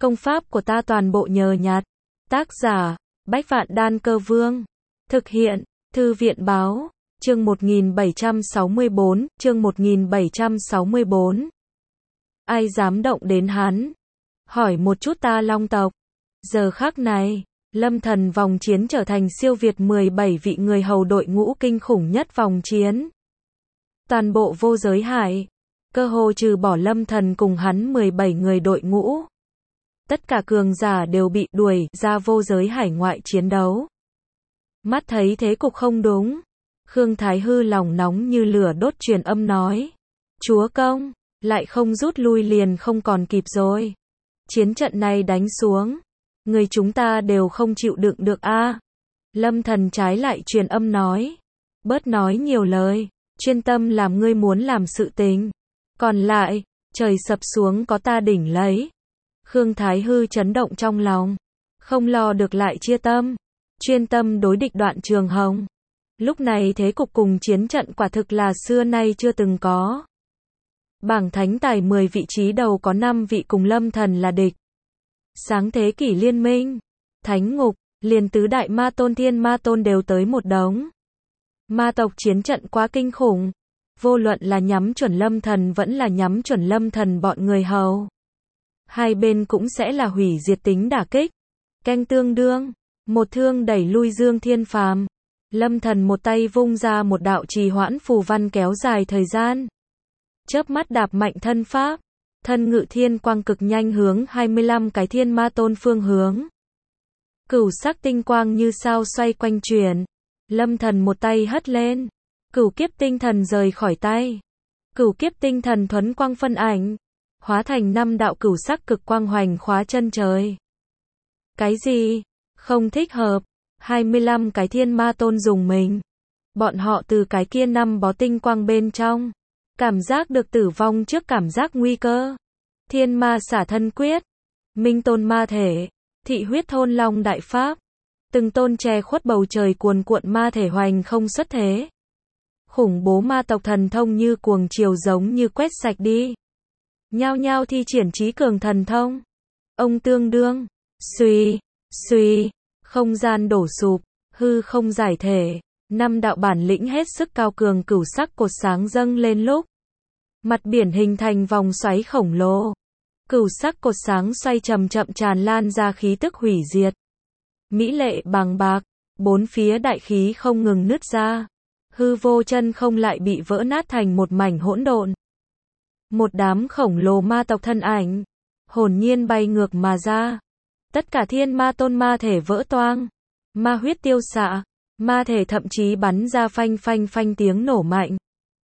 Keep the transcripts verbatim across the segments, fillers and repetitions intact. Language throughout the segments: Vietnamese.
Công pháp của ta toàn bộ nhờ nhặt. Tác giả, Bách Vạn Đan Cơ Vương. Thực hiện, Thư viện Báo. Chương một nghìn bảy trăm sáu mươi bốn, chương một nghìn bảy trăm sáu mươi bốn. Ai dám động đến hắn? Hỏi một chút ta Long tộc. Giờ khắc này, Lâm Thần vòng chiến trở thành siêu việt mười bảy vị người hầu đội ngũ kinh khủng nhất vòng chiến. Toàn bộ vô giới hải, cơ hồ trừ bỏ Lâm Thần cùng hắn mười bảy người đội ngũ. Tất cả cường giả đều bị đuổi ra vô giới hải ngoại chiến đấu. Mắt thấy thế cục không đúng, Khương Thái Hư lòng nóng như lửa đốt truyền âm nói. Chúa công, lại không rút lui liền không còn kịp rồi. Chiến trận này đánh xuống, người chúng ta đều không chịu đựng được a. Lâm Thần trái lại truyền âm nói. Bớt nói nhiều lời, chuyên tâm làm ngươi muốn làm sự tình. Còn lại, trời sập xuống có ta đỉnh lấy. Khương Thái Hư chấn động trong lòng, không lo được lại chia tâm, chuyên tâm đối địch Đoạn Trường Hồng. Lúc này thế cục cùng chiến trận quả thực là xưa nay chưa từng có. Bảng thánh tài mười vị trí đầu có năm vị cùng Lâm Thần là địch. Sáng thế kỷ liên minh, thánh ngục, liền tứ đại ma tôn thiên ma tôn đều tới một đống. Ma tộc chiến trận quá kinh khủng, vô luận là nhắm chuẩn Lâm Thần vẫn là nhắm chuẩn Lâm Thần bọn người hầu. Hai bên cũng sẽ là hủy diệt tính đả kích. Canh tương đương, một thương đẩy lui Dương Thiên Phàm. Lâm Thần một tay vung ra một đạo trì hoãn phù văn kéo dài thời gian. Chớp mắt đạp mạnh thân pháp, thân ngự thiên quang cực nhanh hướng hai mươi lăm cái thiên ma tôn phương hướng. Cửu sắc tinh quang như sao xoay quanh chuyển. Lâm Thần một tay hất lên, cửu kiếp tinh thần rời khỏi tay. Cửu kiếp tinh thần thuấn quang phân ảnh, hóa thành năm đạo cửu sắc cực quang hoành khóa chân trời. Cái gì? Không thích hợp. hai mươi lăm cái thiên ma tôn dùng mình. Bọn họ từ cái kia năm bó tinh quang bên trong, cảm giác được tử vong trước cảm giác nguy cơ. Thiên ma xả thân quyết, minh tôn ma thể, thị huyết thôn long đại pháp. Từng tôn che khuất bầu trời cuồn cuộn ma thể hoành không xuất thế. Khủng bố ma tộc thần thông như cuồng triều giống như quét sạch đi. Nhao nhao thi triển trí cường thần thông. Ông tương đương, suy, suy, không gian đổ sụp, hư không giải thể. Năm đạo bản lĩnh hết sức cao cường cửu sắc cột sáng dâng lên lúc. Mặt biển hình thành vòng xoáy khổng lồ. Cửu sắc cột sáng xoay chậm chậm tràn lan ra khí tức hủy diệt. Mỹ lệ bàng bạc, bốn phía đại khí không ngừng nứt ra. Hư vô chân không lại bị vỡ nát thành một mảnh hỗn độn. Một đám khổng lồ ma tộc thân ảnh, hồn nhiên bay ngược mà ra. Tất cả thiên ma tôn ma thể vỡ toang, ma huyết tiêu xạ, ma thể thậm chí bắn ra phanh phanh phanh tiếng nổ mạnh.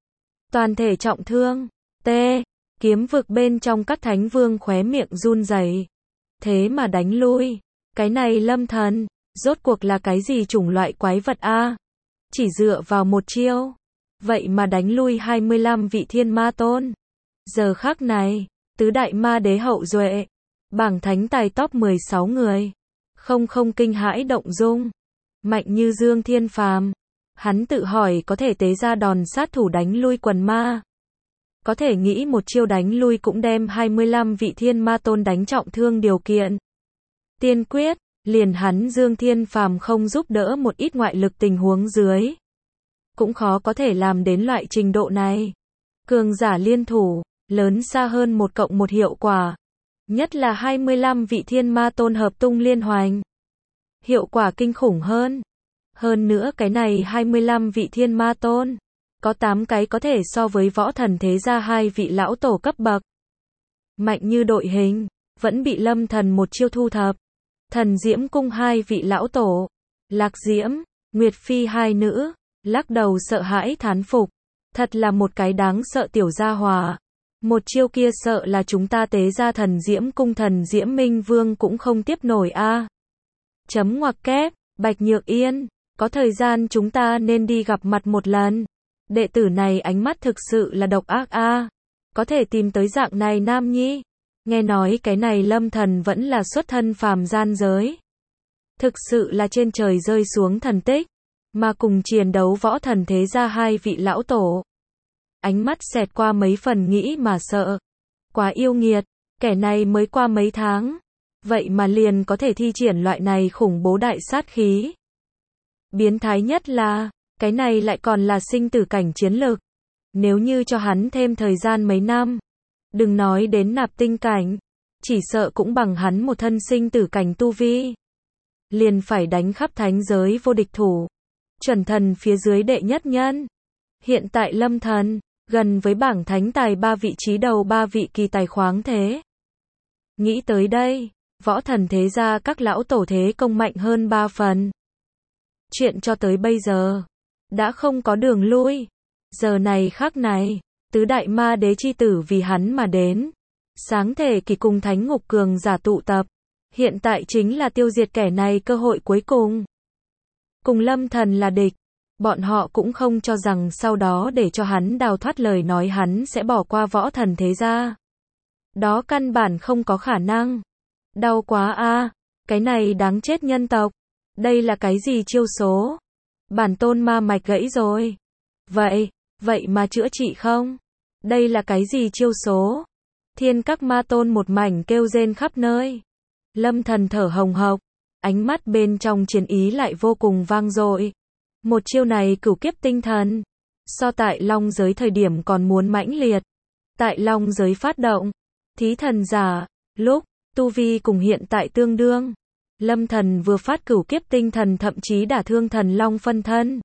Toàn thể trọng thương, tê, kiếm vực bên trong các thánh vương khóe miệng run rẩy. Thế mà đánh lui, cái này Lâm Thần, rốt cuộc là cái gì chủng loại quái vật a? Chỉ dựa vào một chiêu, vậy mà đánh lui hai mươi lăm vị thiên ma tôn. Giờ khắc này, tứ đại ma đế hậu duệ, bảng thánh tài top mười sáu người, không không kinh hãi động dung, mạnh như Dương Thiên Phàm. Hắn tự hỏi có thể tế ra đòn sát thủ đánh lui quần ma. Có thể nghĩ một chiêu đánh lui cũng đem hai mươi lăm vị thiên ma tôn đánh trọng thương điều kiện. Tiên quyết, liền hắn Dương Thiên Phàm không giúp đỡ một ít ngoại lực tình huống dưới. Cũng khó có thể làm đến loại trình độ này. Cường giả liên thủ, lớn xa hơn một cộng một hiệu quả. Nhất là hai mươi lăm vị thiên ma tôn hợp tung liên hoành. Hiệu quả kinh khủng hơn. Hơn nữa cái này hai mươi lăm vị thiên ma tôn, có tám cái có thể so với võ thần thế gia hai vị lão tổ cấp bậc. Mạnh như đội hình, vẫn bị Lâm Thần một chiêu thu thập. Thần Diễm cung hai vị lão tổ, Lạc Diễm, Nguyệt Phi hai nữ, lắc đầu sợ hãi thán phục. Thật là một cái đáng sợ tiểu gia hỏa. Một chiêu kia sợ là chúng ta tế ra Thần Diễm cung Thần Diễm Minh Vương cũng không tiếp nổi a. Chấm ngoặc kép, Bạch Nhược Yên, có thời gian chúng ta nên đi gặp mặt một lần. Đệ tử này ánh mắt thực sự là độc ác a. Có thể tìm tới dạng này nam nhi. Nghe nói cái này Lâm Thần vẫn là xuất thân phàm gian giới. Thực sự là trên trời rơi xuống thần tích. Mà cùng chiến đấu võ thần thế gia hai vị lão tổ. Ánh mắt xẹt qua mấy phần nghĩ mà sợ. Quá yêu nghiệt, kẻ này mới qua mấy tháng. vậy mà liền có thể thi triển loại này khủng bố đại sát khí. Biến thái nhất là, cái này lại còn là sinh tử cảnh chiến lực. Nếu như cho hắn thêm thời gian mấy năm, đừng nói đến nạp tinh cảnh, chỉ sợ cũng bằng hắn một thân sinh tử cảnh tu vi. Liền phải đánh khắp thánh giới vô địch thủ. Chuẩn thần phía dưới đệ nhất nhân. Hiện tại Lâm Thần, gần với bảng thánh tài ba vị trí đầu ba vị kỳ tài khoáng thế. Nghĩ tới đây, võ thần thế gia các lão tổ thế công mạnh hơn ba phần. Chuyện cho tới bây giờ, đã không có đường lui. Giờ này khắc này, tứ đại ma đế chi tử vì hắn mà đến. Sáng thể kỳ cùng thánh ngục cường giả tụ tập. Hiện tại chính là tiêu diệt kẻ này cơ hội cuối cùng. Cùng Lâm Thần là địch. Bọn họ cũng không cho rằng sau đó để cho hắn đào thoát lời nói hắn sẽ bỏ qua võ thần thế gia. Đó căn bản không có khả năng. Đau quá a, cái này đáng chết nhân tộc. Đây là cái gì chiêu số? Bản tôn ma mạch gãy rồi. Vậy, vậy mà chữa trị không? Đây là cái gì chiêu số? Thiên các ma tôn một mảnh kêu rên khắp nơi. Lâm Thần thở hồng hộc, ánh mắt bên trong chiến ý lại vô cùng vang dội. Một chiêu này cửu kiếp tinh thần, so tại long giới thời điểm còn muốn mãnh liệt. Tại long giới phát động, thí thần giả, lúc, tu vi cùng hiện tại tương đương. Lâm Thần vừa phát cửu kiếp tinh thần thậm chí đả thương thần long phân thân.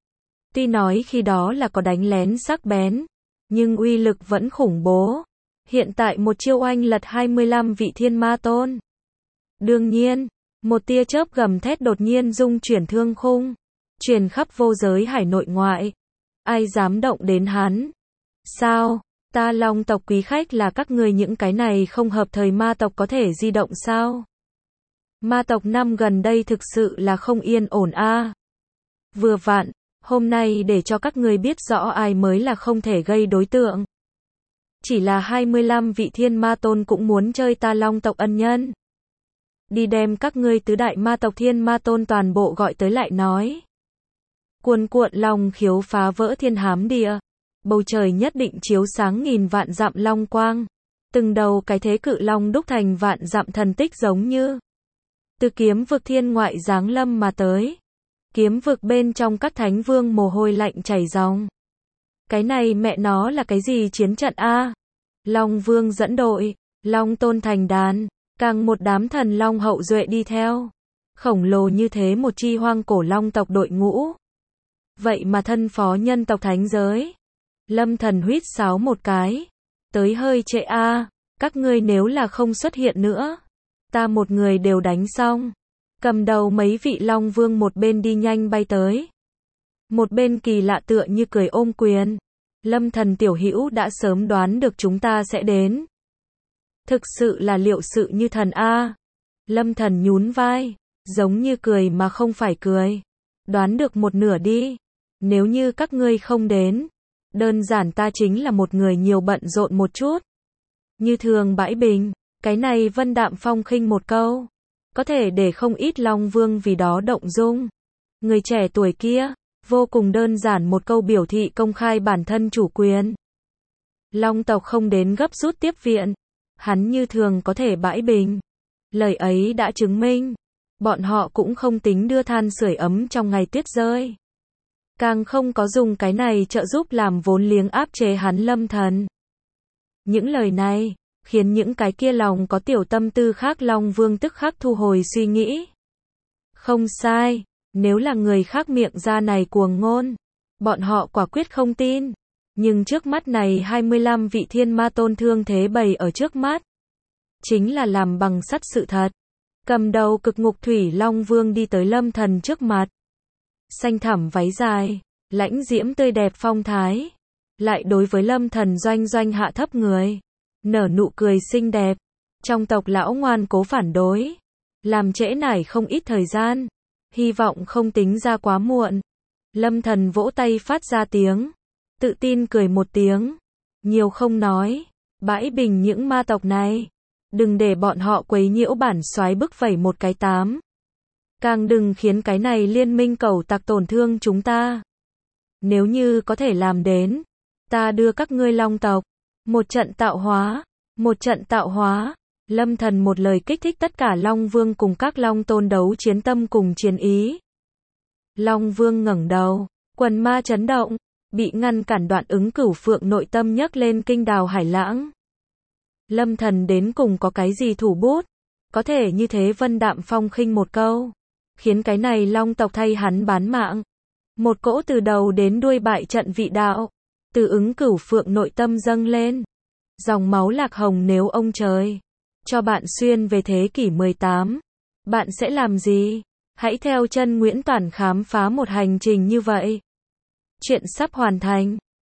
Tuy nói khi đó là có đánh lén sắc bén, nhưng uy lực vẫn khủng bố. Hiện tại một chiêu oanh lật hai mươi lăm vị thiên ma tôn. Đương nhiên, một tia chớp gầm thét đột nhiên dung chuyển thương khung, truyền khắp vô giới hải nội ngoại. Ai dám động đến hắn? Sao? Ta long tộc quý khách là các người những cái này không hợp thời ma tộc có thể di động sao? Ma tộc năm gần đây thực sự là không yên ổn a. À. Vừa vặn, hôm nay để cho các người biết rõ ai mới là không thể gây đối tượng. Chỉ là hai mươi lăm vị thiên ma tôn cũng muốn chơi ta long tộc ân nhân. Đi đem các ngươi tứ đại ma tộc thiên ma tôn toàn bộ gọi tới lại nói. Cuồn cuộn long khiếu phá vỡ thiên hám địa. Bầu trời nhất định chiếu sáng nghìn vạn dặm long quang. Từng đầu cái thế cự long đúc thành vạn dặm thần tích giống như. Từ kiếm vực thiên ngoại giáng lâm mà tới. Kiếm vực bên trong các thánh vương mồ hôi lạnh chảy ròng. Cái này mẹ nó là cái gì chiến trận a? Long vương dẫn đội, long tôn thành đàn, càng một đám thần long hậu duệ đi theo. Khổng lồ như thế một chi hoang cổ long tộc đội ngũ. Vậy mà thân phó nhân tộc thánh giới. Lâm Thần huýt sáo một cái. Tới hơi trễ a, các ngươi nếu là không xuất hiện nữa, ta một người đều đánh xong. Cầm đầu mấy vị long vương một bên đi nhanh bay tới. Một bên kỳ lạ tựa như cười ôm quyền. Lâm Thần tiểu hữu đã sớm đoán được chúng ta sẽ đến. Thực sự là liệu sự như thần a. Lâm Thần nhún vai, giống như cười mà không phải cười. Đoán được một nửa đi. Nếu như các ngươi không đến, đơn giản ta chính là một người nhiều bận rộn một chút. Như thường bãi bình, cái này Vân đạm phong khinh một câu, có thể để không ít long vương vì đó động dung. Người trẻ tuổi kia, vô cùng đơn giản một câu biểu thị công khai bản thân chủ quyền. Long tộc không đến gấp rút tiếp viện, hắn như thường có thể bãi bình. Lời ấy đã chứng minh, bọn họ cũng không tính đưa than sưởi ấm trong ngày tuyết rơi. Càng không có dùng cái này trợ giúp làm vốn liếng áp chế hắn Lâm Thần. Những lời này, khiến những cái kia lòng có tiểu tâm tư khác long vương tức khắc thu hồi suy nghĩ. Không sai, nếu là người khác miệng ra này cuồng ngôn, bọn họ quả quyết không tin. Nhưng trước mắt này hai mươi lăm vị thiên ma tôn thương thế bày ở trước mắt. Chính là làm bằng sắt sự thật. Cầm đầu cực ngục thủy long vương đi tới Lâm Thần trước mặt. Xanh thẳm váy dài, lãnh diễm tươi đẹp phong thái. Lại đối với Lâm Thần doanh doanh hạ thấp người. Nở nụ cười xinh đẹp. Trong tộc lão ngoan cố phản đối. Làm trễ nải không ít thời gian. Hy vọng không tính ra quá muộn. Lâm Thần vỗ tay phát ra tiếng. Tự tin cười một tiếng. Nhiều không nói. Bãi bình những ma tộc này. Đừng để bọn họ quấy nhiễu bản soái bức vẩy một cái tám. Càng đừng khiến cái này liên minh cẩu tặc tổn thương chúng ta. Nếu như có thể làm đến, ta đưa các ngươi long tộc. Một trận tạo hóa. Một trận tạo hóa. Lâm Thần một lời kích thích tất cả Long Vương cùng các Long Tôn đấu chiến tâm cùng chiến ý. Long Vương ngẩng đầu, quần ma chấn động, bị ngăn cản Đoạn Ứng Cửu Phượng nội tâm nhấc lên kinh đào hải lãng. Lâm Thần đến cùng có cái gì thủ bút, có thể như thế vân đạm phong khinh một câu, khiến cái này Long tộc thay hắn bán mạng. Một cỗ từ đầu đến đuôi bại trận vị đạo, từ Ứng Cửu Phượng nội tâm dâng lên. Dòng máu lạc hồng, nếu ông trời cho bạn xuyên về thế kỷ mười tám, bạn sẽ làm gì? Hãy theo chân Nguyễn Toản khám phá một hành trình như vậy. Chuyện sắp hoàn thành.